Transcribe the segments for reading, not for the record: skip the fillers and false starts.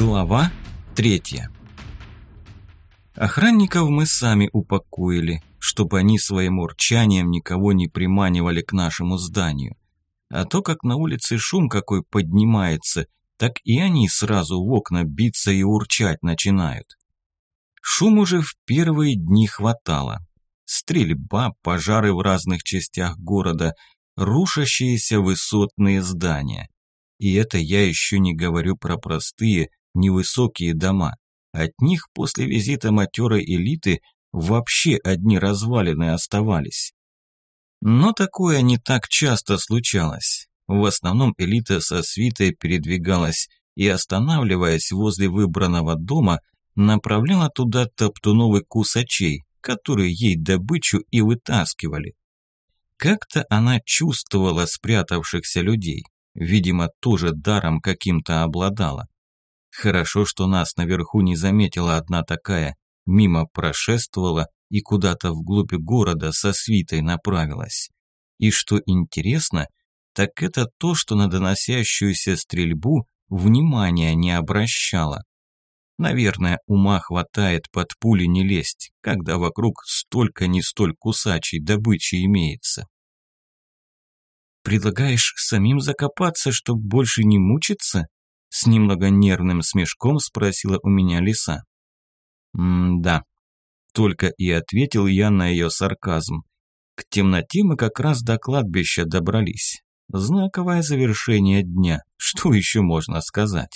Глава 3. Охранников мы сами упокоили, чтобы они своим урчанием никого не приманивали к нашему зданию. А то, как на улице шум какой поднимается, так и они сразу в окна биться и урчать начинают. Шум уже в первые дни хватало. Стрельба, пожары в разных частях города, рушащиеся высотные здания. И это я еще не говорю про простые, невысокие дома. От них после визита матерой элиты вообще одни развалины оставались. Но такое не так часто случалось. В основном элита со свитой передвигалась и, останавливаясь возле выбранного дома, направляла туда топтунов и кусачей, которые ей добычу и вытаскивали. Как-то она чувствовала спрятавшихся людей, видимо, тоже даром каким-то обладала. Хорошо, что нас наверху не заметила одна такая, мимо прошествовала и куда-то вглубь города со свитой направилась. И что интересно, так это то, что на доносящуюся стрельбу внимания не обращала. Наверное, ума хватает под пули не лезть, когда вокруг столько не столь кусачей добычи имеется. «Предлагаешь самим закопаться, чтобы больше не мучиться?» С немного нервным смешком спросила у меня лиса. «Да», – только и ответил я на ее сарказм. К темноте мы как раз до кладбища добрались. Знаковое завершение дня, что еще можно сказать?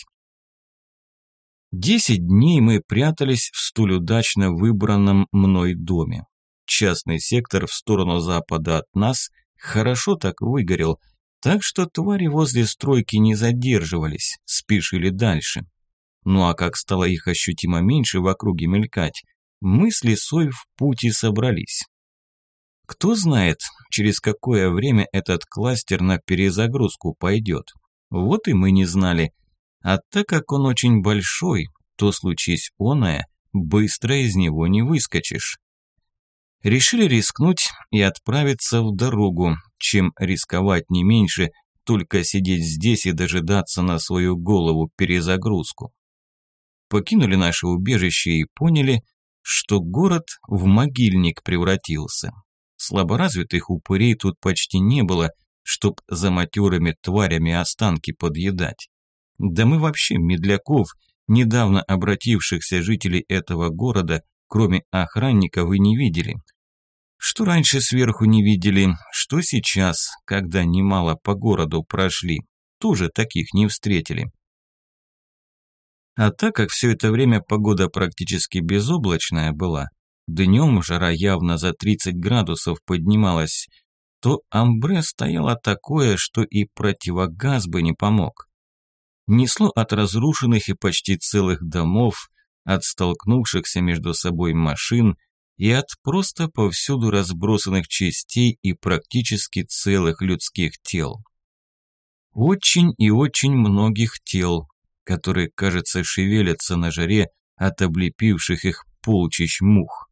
10 дней мы прятались в столь удачно выбранном мной доме. Частный сектор в сторону запада от нас хорошо так выгорел, так что твари возле стройки не задерживались, спешили дальше. Ну а как стало их ощутимо меньше в округе мелькать, мы с лисой в пути собрались. Кто знает, через какое время этот кластер на перезагрузку пойдет. Вот и мы не знали. А так как он очень большой, то случись оное, быстро из него не выскочишь. Решили рискнуть и отправиться в дорогу, чем рисковать не меньше, только сидеть здесь и дожидаться на свою голову перезагрузку. Покинули наше убежище и поняли, что город в могильник превратился. Слаборазвитых упырей тут почти не было, чтоб за матерыми тварями останки подъедать. Да мы вообще медляков, недавно обратившихся жителей этого города, кроме охранников, и не видели. Что раньше сверху не видели, что сейчас, когда немало по городу прошли, тоже таких не встретили. А так как все это время погода практически безоблачная была, днем жара явно за 30 градусов поднималась, то амбре стояло такое, что и противогаз бы не помог. Несло от разрушенных и почти целых домов, от столкнувшихся между собой машин и от просто повсюду разбросанных частей и практически целых людских тел. Очень и очень многих тел, которые, кажется, шевелятся на жаре от облепивших их полчищ мух.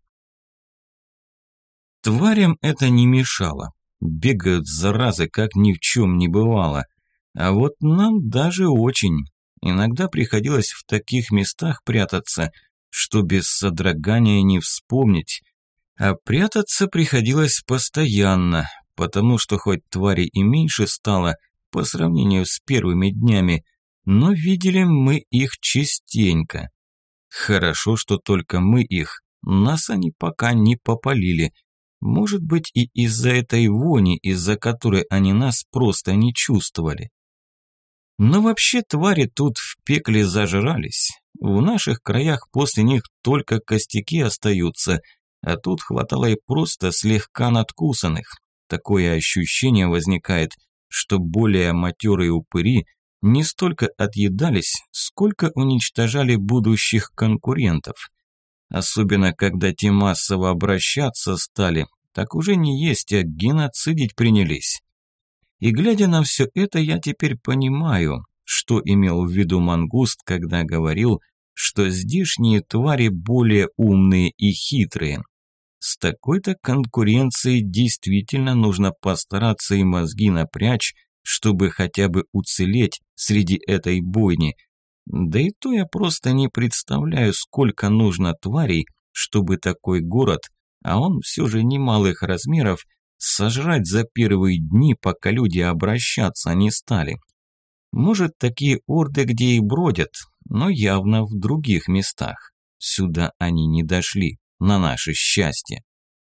Тварям это не мешало, бегают заразы, как ни в чем не бывало, а вот нам даже очень. Иногда приходилось в таких местах прятаться, что без содрогания не вспомнить. А прятаться приходилось постоянно, потому что хоть тварей и меньше стало по сравнению с первыми днями, но видели мы их частенько. Хорошо, что только мы их, нас они пока не попалили. Может быть, и из-за этой вони, из-за которой они нас просто не чувствовали. Но вообще твари тут в пекле зажрались. В наших краях после них только костяки остаются, а тут хватало и просто слегка надкусанных. Такое ощущение возникает, что более матерые упыри не столько отъедались, сколько уничтожали будущих конкурентов. Особенно, когда те массово обращаться стали, так уже не есть, а геноцидить принялись. И глядя на все это, я теперь понимаю, что имел в виду мангуст, когда говорил, что здешние твари более умные и хитрые. С такой-то конкуренцией действительно нужно постараться и мозги напрячь, чтобы хотя бы уцелеть среди этой бойни. Да и то я просто не представляю, сколько нужно тварей, чтобы такой город, а он все же немалых размеров, сожрать за первые дни, пока люди обращаться не стали. Может, такие орды где и бродят, но явно в других местах. Сюда они не дошли, на наше счастье.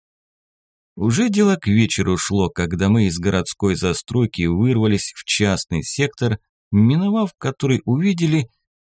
Уже дело к вечеру шло, когда мы из городской застройки вырвались в частный сектор, миновав который увидели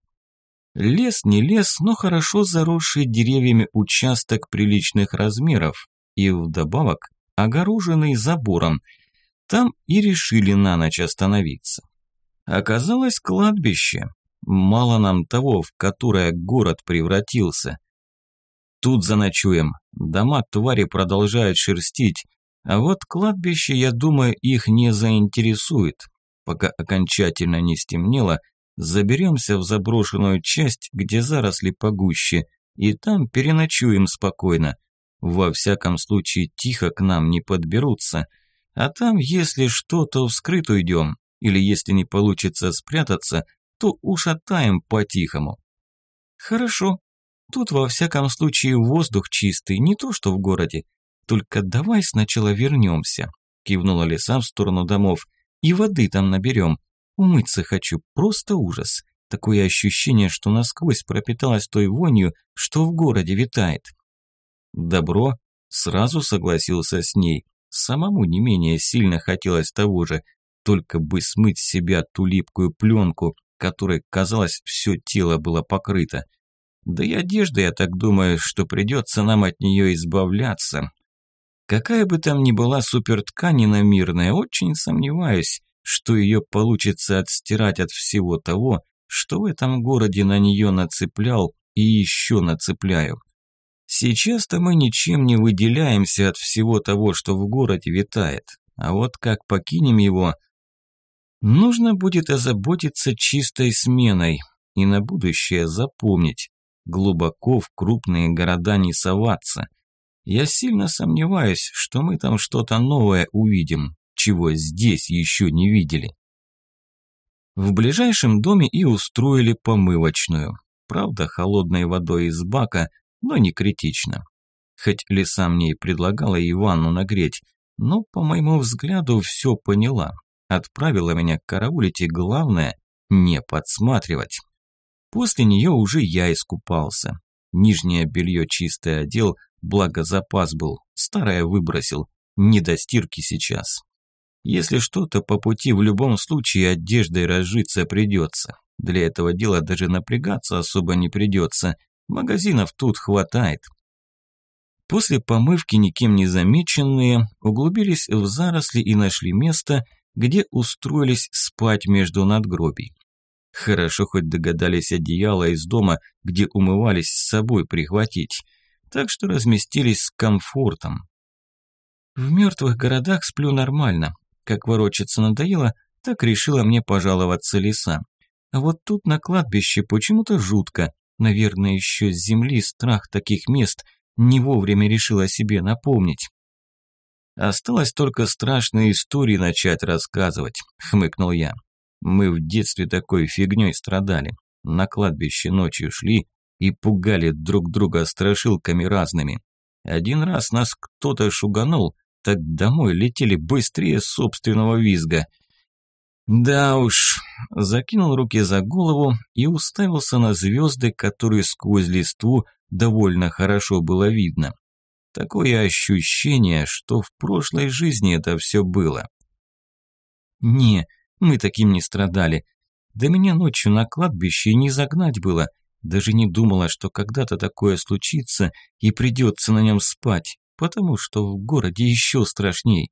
лес не лес, но хорошо заросший деревьями участок приличных размеров и вдобавок огороженный забором. Там и решили на ночь остановиться. Оказалось кладбище. Мало нам того, в которое город превратился. Тут заночуем. Дома твари продолжают шерстить, а вот кладбище, я думаю, их не заинтересует. Пока окончательно не стемнело, заберемся в заброшенную часть, где заросли погуще, и там переночуем спокойно. Во всяком случае, тихо к нам не подберутся. А там, если что, то вскрыт уйдем, или если не получится спрятаться, то ушатаем по-тихому. Хорошо. Тут во всяком случае воздух чистый, не то что в городе. Только давай сначала вернемся, кивнула лиса в сторону домов, и воды там наберем. Умыться хочу, просто ужас. Такое ощущение, что насквозь пропиталась той вонью, что в городе витает. Добро, сразу согласился с ней. Самому не менее сильно хотелось того же, только бы смыть с себя ту липкую пленку, которой, казалось, все тело было покрыто. Да и одежда, я так думаю, что придется нам от нее избавляться. Какая бы там ни была суперткань иномирная, очень сомневаюсь, что ее получится отстирать от всего того, что в этом городе на нее нацеплял и еще нацепляю. Сейчас-то мы ничем не выделяемся от всего того, что в городе витает, а вот как покинем его, нужно будет озаботиться чистой сменой и на будущее запомнить. Глубоко в крупные города не соваться. Я сильно сомневаюсь, что мы там что-то новое увидим, чего здесь еще не видели. В ближайшем доме и устроили помывочную. Правда, холодной водой из бака, но не критично. Хоть лиса мне и предлагала и ванну нагреть, но, по моему взгляду, все поняла. Отправила меня караулить и, главное, не подсматривать. После нее уже я искупался. Нижнее белье чистое одел, благо запас был, старое выбросил, не до стирки сейчас. Если что-то по пути в любом случае одеждой разжиться придется. Для этого дела даже напрягаться особо не придется, магазинов тут хватает. После помывки, никем не замеченные, углубились в заросли и нашли место, где устроились спать между надгробий. Хорошо хоть догадались одеяло из дома, где умывались, с собой прихватить, так что разместились с комфортом. В мертвых городах сплю нормально. Как ворочаться надоело, так решила мне пожаловаться лиса. А вот тут на кладбище почему-то жутко. Наверное, еще с земли страх таких мест не вовремя решила себе напомнить. Осталось только страшные истории начать рассказывать, хмыкнул я. Мы в детстве такой фигней страдали. На кладбище ночью шли и пугали друг друга страшилками разными. Один раз нас кто-то шуганул, так домой летели быстрее собственного визга. Да уж, закинул руки за голову и уставился на звезды, которые сквозь листву довольно хорошо было видно. Такое ощущение, что в прошлой жизни это все было. Не, мы таким не страдали. Да меня ночью на кладбище не загнать было. Даже не думала, что когда-то такое случится и придется на нем спать, потому что в городе еще страшней.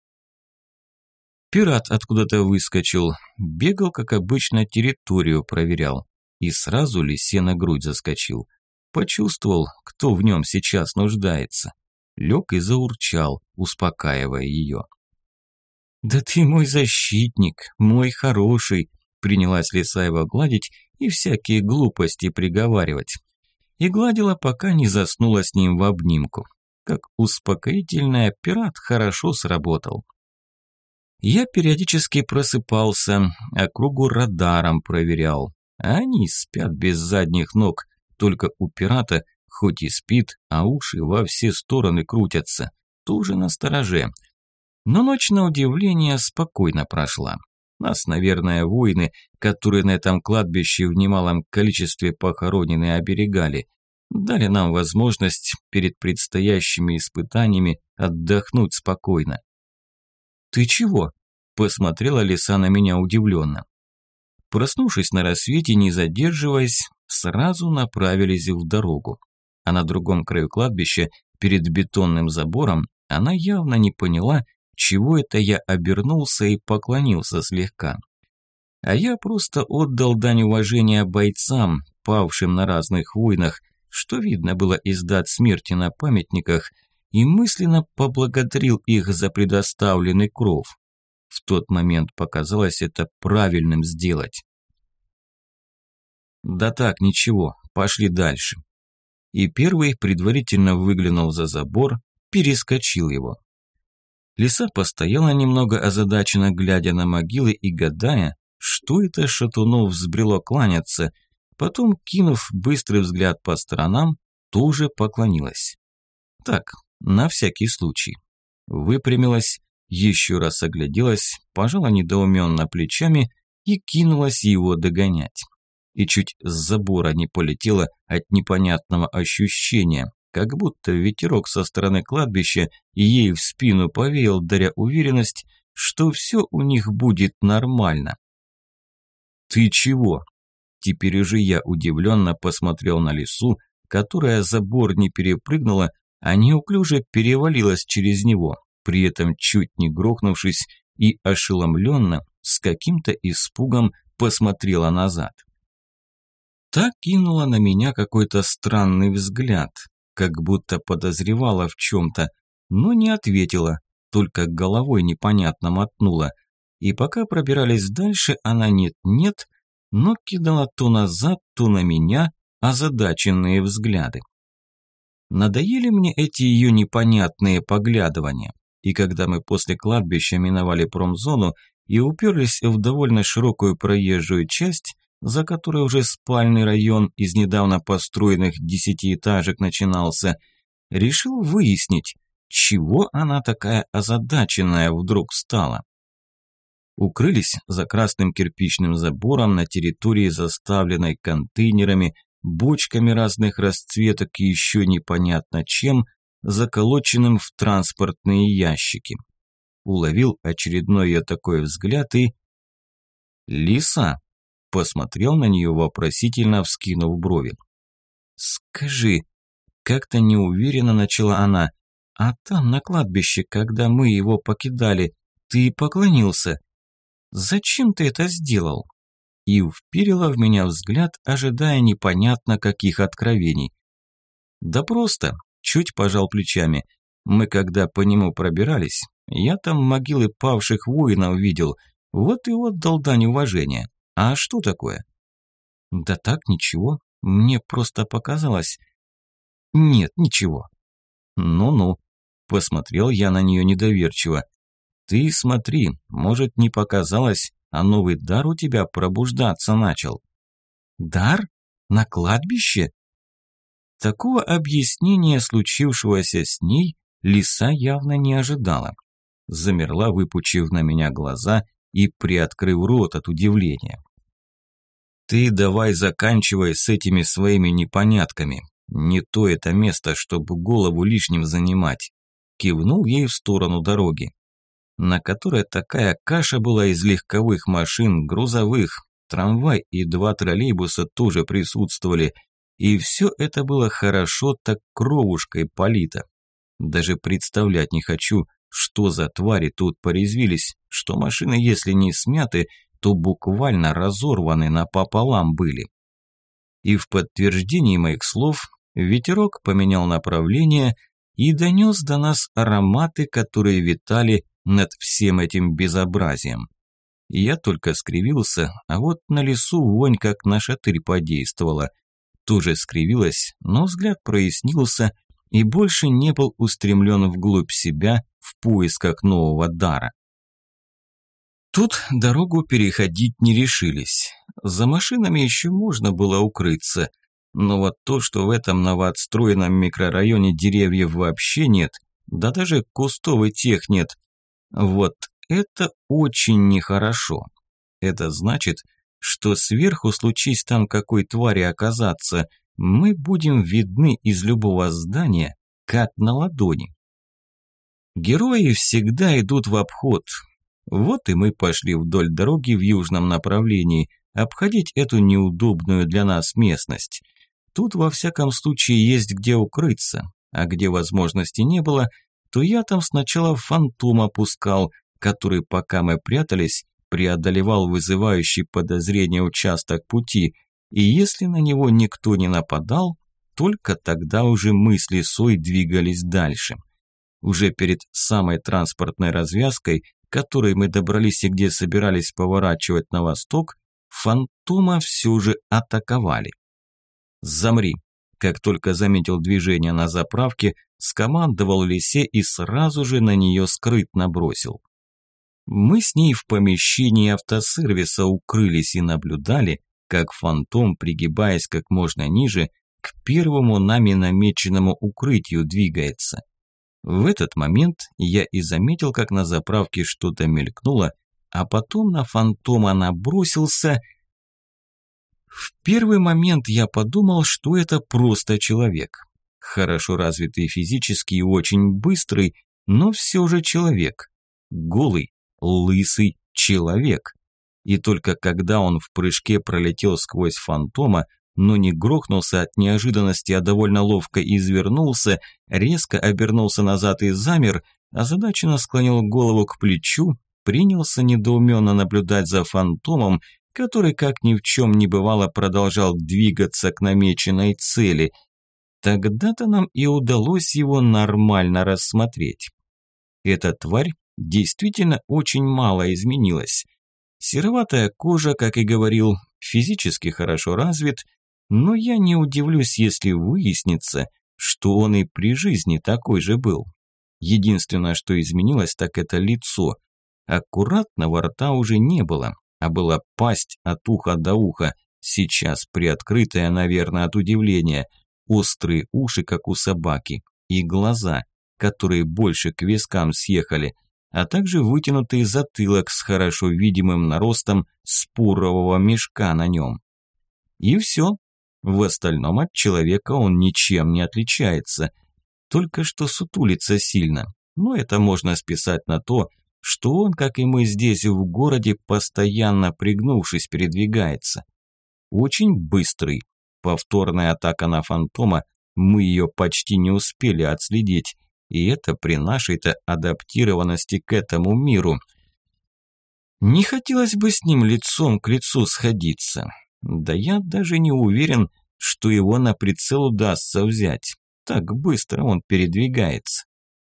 Пират откуда-то выскочил, бегал, как обычно, территорию проверял. И сразу лисе на грудь заскочил. Почувствовал, кто в нем сейчас нуждается. Лег и заурчал, успокаивая ее. «Да ты мой защитник, мой хороший», принялась лиса его гладить и всякие глупости приговаривать. И гладила, пока не заснула с ним в обнимку. Как успокоительная, пират хорошо сработал. Я периодически просыпался, округу радаром проверял. А они спят без задних ног, только у пирата хоть и спит, а уши во все стороны крутятся, тоже настороже. Но ночь, на удивление, спокойно прошла. Нас, наверное, воины, которые на этом кладбище в немалом количестве похоронены, оберегали, дали нам возможность перед предстоящими испытаниями отдохнуть спокойно. «Ты чего?» – посмотрела лиса на меня удивленно. Проснувшись на рассвете, не задерживаясь, сразу направились в дорогу. А на другом краю кладбища, перед бетонным забором, она явно не поняла, чего это я обернулся и поклонился слегка. А я просто отдал дань уважения бойцам, павшим на разных войнах, что видно было из дат смерти на памятниках, и мысленно поблагодарил их за предоставленный кров. В тот момент показалось это правильным сделать. Да так, ничего, пошли дальше. И первый, предварительно выглянув за забор, перескочил его. Лиса постояла немного озадаченно, глядя на могилы и гадая, что это шатунов взбрело кланяться, потом, кинув быстрый взгляд по сторонам, тоже поклонилась. Так, на всякий случай. Выпрямилась, еще раз огляделась, пожала недоуменно плечами и кинулась его догонять. И чуть с забора не полетела от непонятного ощущения, как будто ветерок со стороны кладбища ей в спину повеял, даря уверенность, что все у них будет нормально. «Ты чего?» Теперь уже я удивленно посмотрел на лису, которая забор не перепрыгнула, а неуклюже перевалилась через него, при этом чуть не грохнувшись и ошеломленно, с каким-то испугом посмотрела назад. Та кинула на меня какой-то странный взгляд, как будто подозревала в чем-то, но не ответила, только головой непонятно мотнула. И пока пробирались дальше, она нет-нет, но кидала то назад, то на меня озадаченные взгляды. Надоели мне эти ее непонятные поглядывания, и когда мы после кладбища миновали промзону и уперлись в довольно широкую проезжую часть, за которой уже спальный район из недавно построенных 10-этажек начинался, решил выяснить, чего она такая озадаченная вдруг стала. Укрылись за красным кирпичным забором на территории, заставленной контейнерами, бочками разных расцветок и еще непонятно чем, заколоченным в транспортные ящики. Уловил очередной ее такой взгляд и... «Лиса!» – посмотрел на нее вопросительно, вскинув брови. «Скажи», – как-то неуверенно начала она, – «а там на кладбище, когда мы его покидали, ты поклонился? Зачем ты это сделал?» И вперила в меня взгляд, ожидая непонятно каких откровений. «Да просто», – чуть пожал плечами, – «мы когда по нему пробирались, я там могилы павших воинов видел, вот и отдал дань уважения. А что такое?» «Да так, ничего, мне просто показалось». «Нет, ничего». «Ну-ну», – посмотрел я на нее недоверчиво. «Ты смотри, может, не показалось, а новый дар у тебя пробуждаться начал». «Дар? На кладбище?» Такого объяснения случившегося с ней лиса явно не ожидала. Замерла, выпучив на меня глаза и приоткрыв рот от удивления. «Ты давай заканчивай с этими своими непонятками. Не то это место, чтобы голову лишним занимать». Кивнул ей в сторону дороги, на которой такая каша была из легковых машин, грузовых, трамвай и 2 троллейбуса тоже присутствовали, и все это было хорошо так кровушкой полито. Даже представлять не хочу, что за твари тут порезвились, что машины, если не смяты, то буквально разорваны напополам были. И в подтверждении моих слов ветерок поменял направление и донес до нас ароматы, которые витали над всем этим безобразием. Я только скривился, а вот на лесу вонь как на шатырь подействовала. Тоже скривилась, но взгляд прояснился и больше не был устремлен вглубь себя в поисках нового дара. Тут дорогу переходить не решились. За машинами еще можно было укрыться, но вот то, что в этом новоотстроенном микрорайоне деревьев вообще нет, да даже кустов и тех нет, вот это очень нехорошо. Это значит, что сверху, случись там какой твари оказаться, мы будем видны из любого здания, как на ладони. Герои всегда идут в обход. Вот и мы пошли вдоль дороги в южном направлении, обходить эту неудобную для нас местность. Тут во всяком случае есть где укрыться, а где возможности не было, то я там сначала фантома пускал, который, пока мы прятались, преодолевал вызывающий подозрение участок пути, и если на него никто не нападал, только тогда уже мы с лисой двигались дальше. Уже перед самой транспортной развязкой, к которой мы добрались и где собирались поворачивать на восток, фантома все же атаковали. «Замри!» Как только заметил движение на заправке, скомандовал лисе и сразу же на нее скрытно бросил. Мы с ней в помещении автосервиса укрылись и наблюдали, как фантом, пригибаясь как можно ниже, к первому нами намеченному укрытию двигается. В этот момент я и заметил, как на заправке что-то мелькнуло, а потом на фантома набросился. В первый момент я подумал, что это просто человек. Хорошо развитый физически и очень быстрый, но все же человек. Голый, лысый человек. И только когда он в прыжке пролетел сквозь фантома, но не грохнулся от неожиданности, а довольно ловко извернулся, резко обернулся назад и замер, озадаченно склонил голову к плечу, принялся недоуменно наблюдать за фантомом, который, как ни в чем не бывало, продолжал двигаться к намеченной цели. Тогда-то нам и удалось его нормально рассмотреть. Эта тварь действительно очень мало изменилась. Сероватая кожа, как и говорил, физически хорошо развит, но я не удивлюсь, если выяснится, что он и при жизни такой же был. Единственное, что изменилось, так это лицо. Аккуратного рта уже не было, а была пасть от уха до уха, сейчас приоткрытая, наверное, от удивления, острые уши, как у собаки, и глаза, которые больше к вискам съехали, а также вытянутый затылок с хорошо видимым наростом спорового мешка на нем. И все. В остальном от человека он ничем не отличается, только что сутулится сильно, но это можно списать на то, что он, как и мы здесь в городе, постоянно пригнувшись передвигается. Очень быстрый. Повторная атака на фантома, мы ее почти не успели отследить, и это при нашей-то адаптированности к этому миру. Не хотелось бы с ним лицом к лицу сходиться. Да я даже не уверен, что его на прицел удастся взять. Так быстро он передвигается.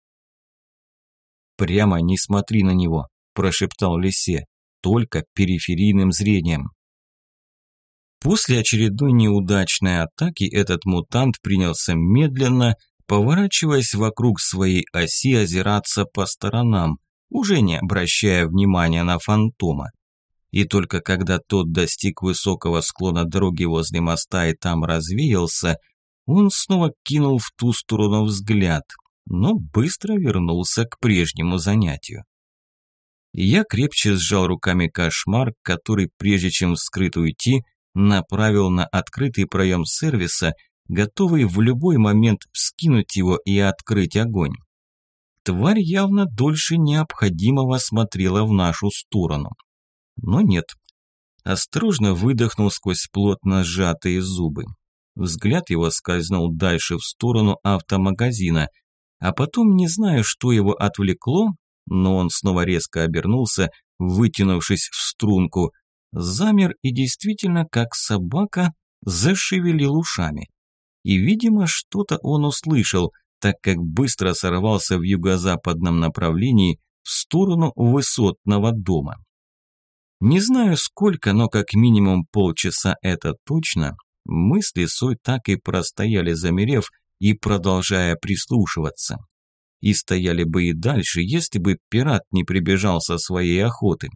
«Прямо не смотри на него», – прошептал лисе, – «только периферийным зрением». После очередной неудачной атаки этот мутант принялся медленно, поворачиваясь вокруг своей оси, озираться по сторонам, уже не обращая внимания на фантома. И только когда тот достиг высокого склона дороги возле моста и там развеялся, он снова кинул в ту сторону взгляд, но быстро вернулся к прежнему занятию. Я крепче сжал руками кошмар, который, прежде чем вскрыт уйти, направил на открытый проем сервиса, готовый в любой момент вскинуть его и открыть огонь. Тварь явно дольше необходимого смотрела в нашу сторону. Но нет. Осторожно выдохнул сквозь плотно сжатые зубы. Взгляд его скользнул дальше в сторону автомагазина, а потом, не знаю, что его отвлекло, но он снова резко обернулся, вытянувшись в струнку, замер и действительно, как собака, зашевелил ушами. И, видимо, что-то он услышал, так как быстро сорвался в юго-западном направлении в сторону высотного дома. Не знаю сколько, но как минимум полчаса это точно, мы с лисой так и простояли, замерев и продолжая прислушиваться. И стояли бы и дальше, если бы пират не прибежал со своей охоты.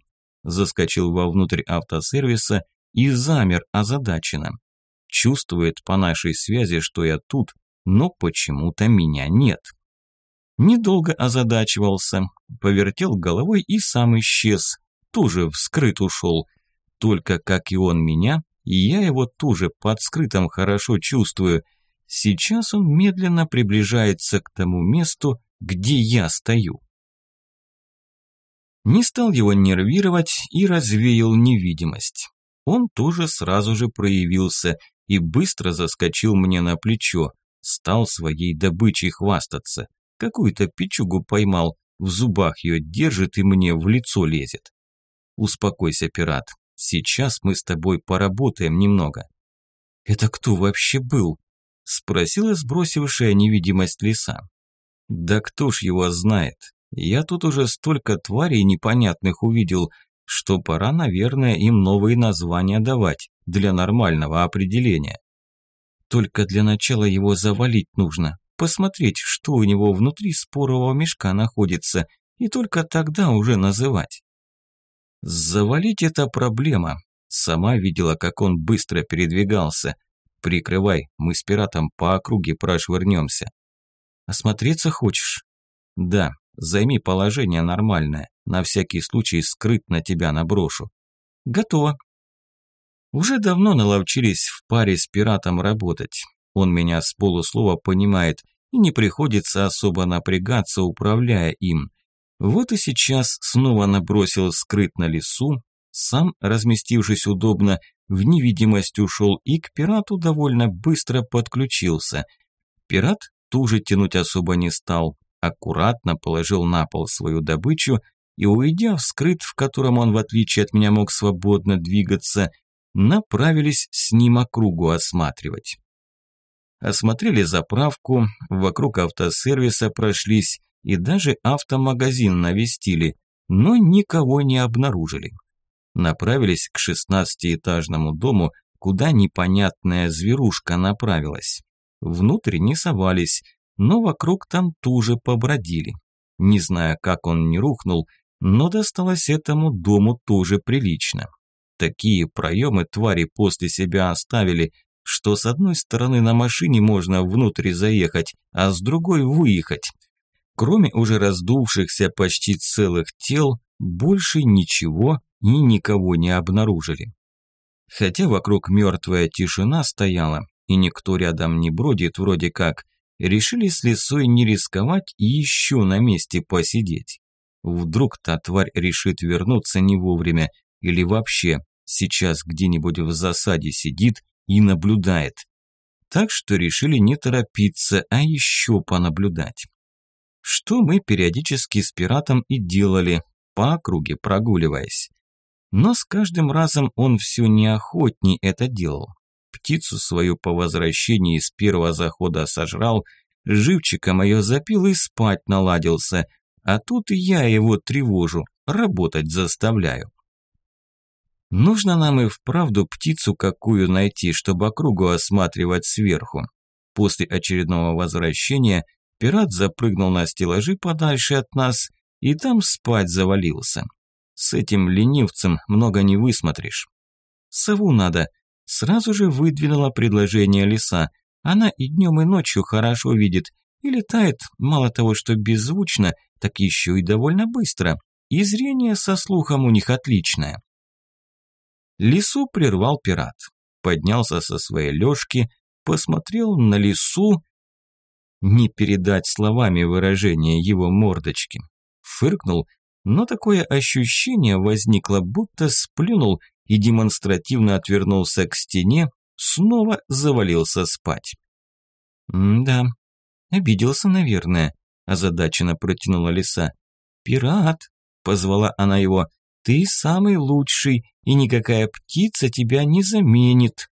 заскочил вовнутрь автосервиса и замер озадаченно. Чувствует по нашей связи, что я тут, но почему-то меня нет. Недолго озадачивался, повертел головой и сам исчез, тоже вскрыт ушел. Только как и он меня, и я его тоже под скрытым хорошо чувствую. Сейчас он медленно приближается к тому месту, где я стою. Не стал его нервировать и развеял невидимость. Он тоже сразу же проявился и быстро заскочил мне на плечо, стал своей добычей хвастаться. Какую-то пичугу поймал, в зубах ее держит и мне в лицо лезет. Успокойся, пират, сейчас мы с тобой поработаем немного. Это кто вообще был? Спросила сбросившая невидимость лиса. Да кто ж его знает? Я тут уже столько тварей непонятных увидел, что пора, наверное, им новые названия давать для нормального определения. Только для начала его завалить нужно, посмотреть, что у него внутри спорового мешка находится, и только тогда уже называть. Завалить – это проблема. Сама видела, как он быстро передвигался. Прикрывай, мы с пиратом по округе прошвырнемся. Осмотреться хочешь? Да, займи положение нормальное. На всякий случай скрытно тебя наброшу. Готово. Уже давно наловчились в паре с пиратом работать. Он меня с полуслова понимает, и не приходится особо напрягаться, управляя им. Вот и сейчас снова набросил скрытно лису, сам, разместившись удобно, в невидимость ушел и к пирату довольно быстро подключился. Пират тоже тянуть особо не стал, аккуратно положил на пол свою добычу и, уйдя в скрыт, в котором он, в отличие от меня, мог свободно двигаться, направились с ним округу осматривать. Осмотрели заправку, вокруг автосервиса прошлись и даже автомагазин навестили, но никого не обнаружили. Направились к 16-этажному дому, куда непонятная зверушка направилась. Внутрь не совались, но вокруг там тоже побродили. Не знаю, как он не рухнул, но досталось этому дому тоже прилично. Такие проемы твари после себя оставили, что с одной стороны на машине можно внутрь заехать, а с другой выехать. Кроме уже раздувшихся почти целых тел, больше ничего и никого не обнаружили. Хотя вокруг мертвая тишина стояла, и никто рядом не бродит вроде как, решили с лисой не рисковать и еще на месте посидеть. Вдруг та тварь решит вернуться не вовремя, или вообще сейчас где-нибудь в засаде сидит и наблюдает. Так что решили не торопиться, а еще понаблюдать. Что мы периодически с пиратом и делали, по округе прогуливаясь. Но с каждым разом он все неохотней это делал. Птицу свою по возвращении с первого захода сожрал, живчиком ее запил и спать наладился, а тут я его тревожу, работать заставляю. Нужно нам и вправду птицу какую найти, чтобы округу осматривать сверху. После очередного возвращения пират запрыгнул на стеллажи подальше от нас и там спать завалился. С этим ленивцем много не высмотришь. Сову надо. Сразу же выдвинула предложение лиса. Она и днем, и ночью хорошо видит. И летает, мало того, что беззвучно, так еще и довольно быстро. И зрение со слухом у них отличное. Лису прервал пират. Поднялся со своей лёжки, посмотрел на лису. Не передать словами выражение его мордочки. Фыркнул, но такое ощущение возникло, будто сплюнул и демонстративно отвернулся к стене, снова завалился спать. «Да, обиделся, наверное», – озадаченно протянула лиса. «Пират», – позвала она его, – «ты самый лучший, и никакая птица тебя не заменит».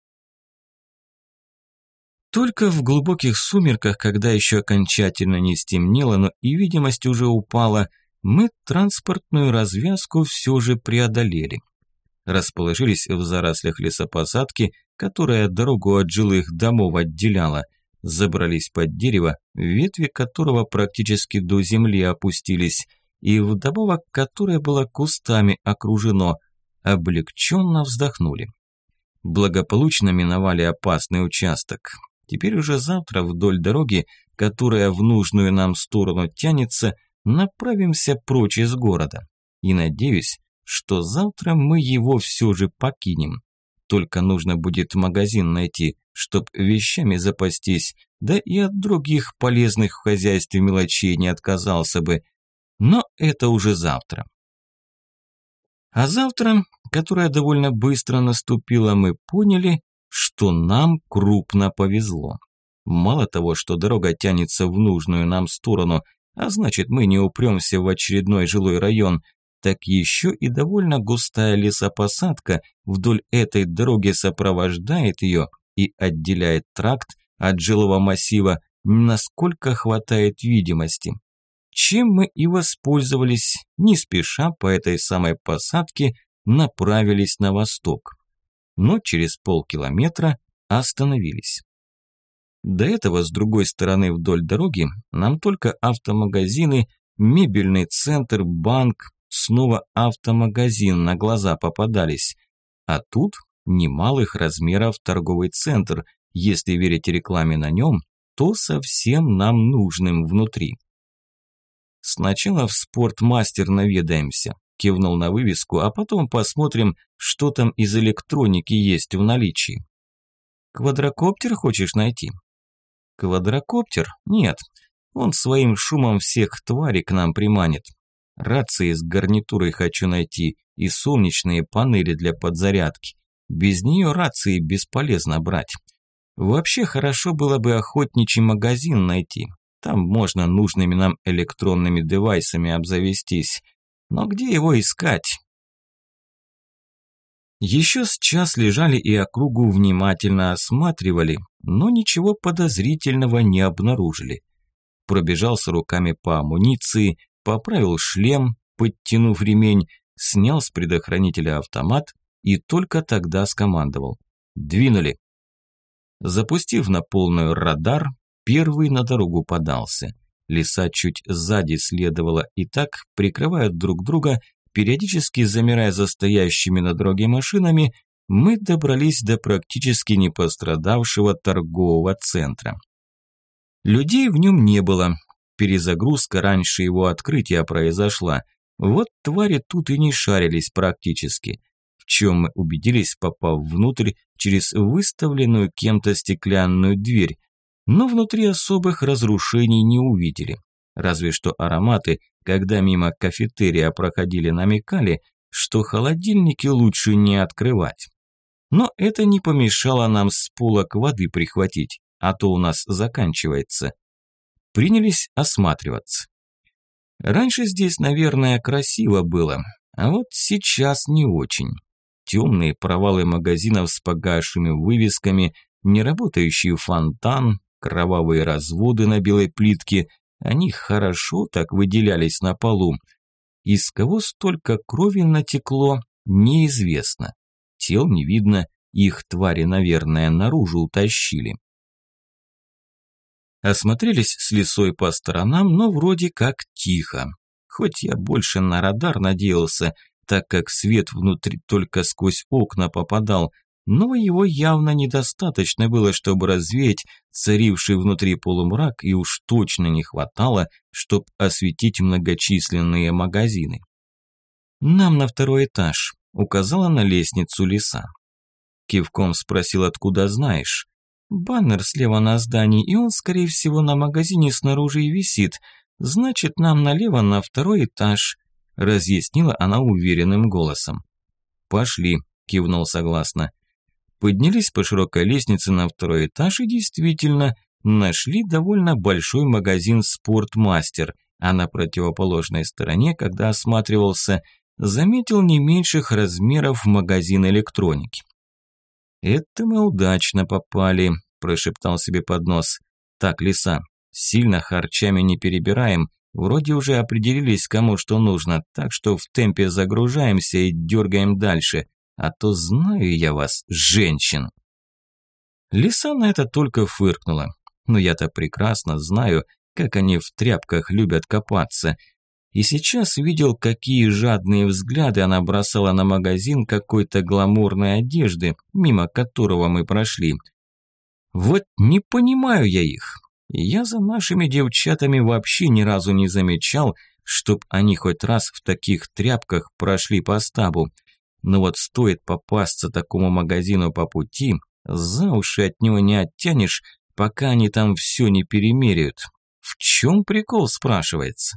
Только в глубоких сумерках, когда еще окончательно не стемнело, но и видимость уже упала, мы транспортную развязку все же преодолели. Расположились в зарослях лесопосадки, которая дорогу от жилых домов отделяла. Забрались под дерево, ветви которого практически до земли опустились, и вдобавок которое было кустами окружено, облегченно вздохнули. Благополучно миновали опасный участок. Теперь уже завтра вдоль дороги, которая в нужную нам сторону тянется, направимся прочь из города. И надеюсь, что завтра мы его все же покинем. Только нужно будет магазин найти, чтоб вещами запастись, да и от других полезных в хозяйстве мелочей не отказался бы. Но это уже завтра. А завтра, которое довольно быстро наступило, мы поняли, что нам крупно повезло. Мало того, что дорога тянется в нужную нам сторону, а значит мы не упремся в очередной жилой район, так еще и довольно густая лесопосадка вдоль этой дороги сопровождает ее и отделяет тракт от жилого массива, насколько хватает видимости. Чем мы и воспользовались, не спеша по этой самой посадке направились на восток. Но через полкилометра остановились. До этого с другой стороны вдоль дороги нам только автомагазины, мебельный центр, банк, снова автомагазин на глаза попадались. А тут немалых размеров торговый центр, если верить рекламе на нем, то совсем нам нужным внутри. «Сначала в спортмастер наведаемся», – кивнул на вывеску, «а потом посмотрим, что там из электроники есть в наличии». «Квадрокоптер хочешь найти?» «Квадрокоптер? Нет. Он своим шумом всех тварей к нам приманит. Рации с гарнитурой хочу найти и солнечные панели для подзарядки. Без нее рации бесполезно брать. Вообще хорошо было бы охотничий магазин найти. Там можно нужными нам электронными девайсами обзавестись. Но где его искать?» Еще с час лежали и округу внимательно осматривали, но ничего подозрительного не обнаружили. Пробежался руками по амуниции, поправил шлем, подтянув ремень, снял с предохранителя автомат и только тогда скомандовал: «Двинули!». Запустив на полную радар, первый на дорогу подался. Лиса чуть сзади следовала и так, прикрывая друг друга, периодически замирая за стоящими на дороге машинами, мы добрались до практически не пострадавшего торгового центра. Людей в нем не было. Перезагрузка раньше его открытия произошла. Вот твари тут и не шарились практически. В чем мы убедились, попав внутрь через выставленную кем-то стеклянную дверь. Но внутри особых разрушений не увидели. Разве что ароматы, когда мимо кафетерия проходили, намекали, что холодильники лучше не открывать. Но это не помешало нам с полок воды прихватить, а то у нас заканчивается. Принялись осматриваться. Раньше здесь, наверное, красиво было, а вот сейчас не очень. Темные провалы магазинов с погасшими вывесками, неработающий фонтан, кровавые разводы на белой плитке, они хорошо так выделялись на полу. Из кого столько крови натекло, неизвестно. Тел не видно, их твари, наверное, наружу утащили. Осмотрелись с лисой по сторонам, но вроде как тихо. Хоть я больше на радар надеялся, так как свет внутри только сквозь окна попадал, но его явно недостаточно было, чтобы развеять царивший внутри полумрак, и уж точно не хватало, чтобы осветить многочисленные магазины. «Нам на второй этаж», – указала на лестницу лиса. Кивком спросил, откуда знаешь. «Баннер слева на здании, и он, скорее всего, на магазине снаружи и висит. Значит, нам налево на второй этаж», – разъяснила она уверенным голосом. «Пошли», – кивнул согласно. Поднялись по широкой лестнице на второй этаж и действительно нашли довольно большой магазин «Спортмастер», а на противоположной стороне, когда осматривался, заметил не меньших размеров магазин электроники. «Это мы удачно попали», – прошептал себе под нос. «Так, лиса, сильно харчами не перебираем, вроде уже определились, кому что нужно, так что в темпе загружаемся и дергаем дальше. А то знаю я вас, женщин». Лиса на это только фыркнула. Но я-то прекрасно знаю, как они в тряпках любят копаться. и сейчас видел, какие жадные взгляды она бросала на магазин какой-то гламурной одежды, мимо которого мы прошли. Вот не понимаю я их. Я за нашими девчатами вообще ни разу не замечал, чтоб они хоть раз в таких тряпках прошли по стабу. Но вот стоит попасться такому магазину по пути, за уши от него не оттянешь, пока они там все не перемеряют. В чем прикол, спрашивается?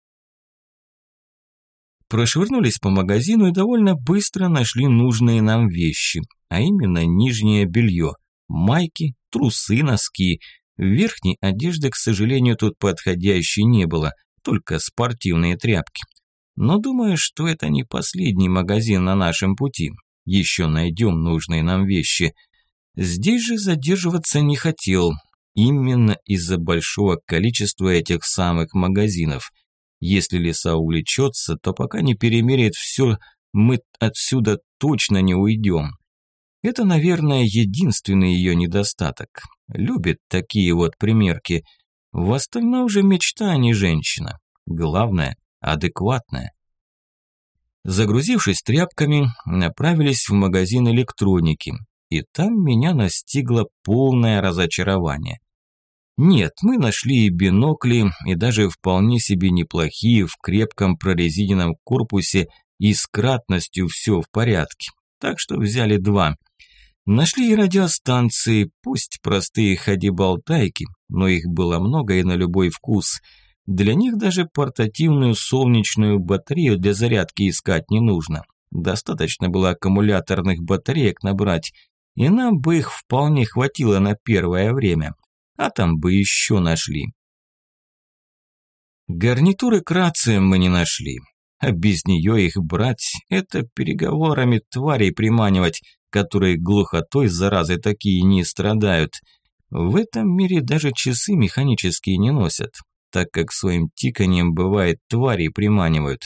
Прошвырнулись по магазину и довольно быстро нашли нужные нам вещи, а именно нижнее белье, майки, трусы, носки. Верхней одежды, к сожалению, тут подходящей не было, только спортивные тряпки. Но думаю, что это не последний магазин на нашем пути. Еще найдем нужные нам вещи. Здесь же задерживаться не хотел, именно из-за большого количества этих самых магазинов. Если лиса увлечется, то пока не перемеряет все, мы отсюда точно не уйдем. Это, наверное, единственный ее недостаток. Любит такие вот примерки. В остальном же мечта, а не женщина. Главное – адекватная. Загрузившись тряпками, направились в магазин электроники. И там меня настигло полное разочарование. Нет, мы нашли и бинокли, и даже вполне себе неплохие в крепком прорезиненном корпусе, и с кратностью все в порядке. Так что взяли 2. Нашли и радиостанции, пусть простые ходи-болтайки, но их было много и на любой вкус. Для них даже портативную солнечную батарею для зарядки искать не нужно. Достаточно было аккумуляторных батареек набрать, и нам бы их вполне хватило на первое время. А там бы еще нашли. Гарнитуры к рациям мы не нашли. А без нее их брать – это переговорами тварей приманивать, которые глухотой заразы такие не страдают. В этом мире даже часы механические не носят, так как своим тиканьем бывает твари приманивают.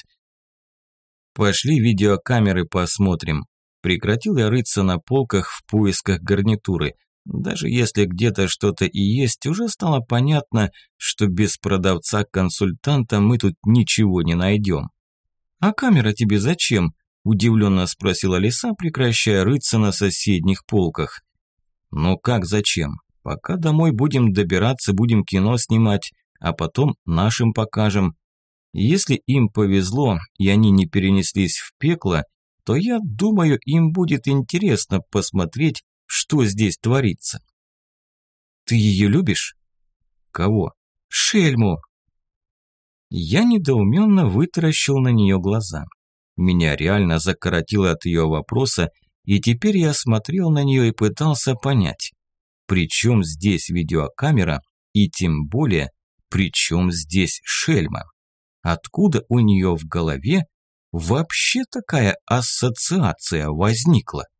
Пошли видеокамеры посмотрим. Прекратил я рыться на полках в поисках гарнитуры. Даже если где-то что-то и есть, уже стало понятно, что без продавца-консультанта мы тут ничего не найдем. «А камера тебе зачем?» – удивленно спросила лиса, прекращая рыться на соседних полках. «Ну как зачем? Пока домой будем добираться, будем кино снимать, а потом нашим покажем. Если им повезло и они не перенеслись в пекло, то я думаю, им будет интересно посмотреть, что здесь творится». «Ты ее любишь?» «Кого?» «Шельму». Я недоуменно вытаращил на нее глаза. Меня реально закоротило от ее вопроса, и теперь я смотрел на нее и пытался понять, при чем здесь видеокамера, и тем более, при чем здесь Шельма? Откуда у нее в голове вообще такая ассоциация возникла?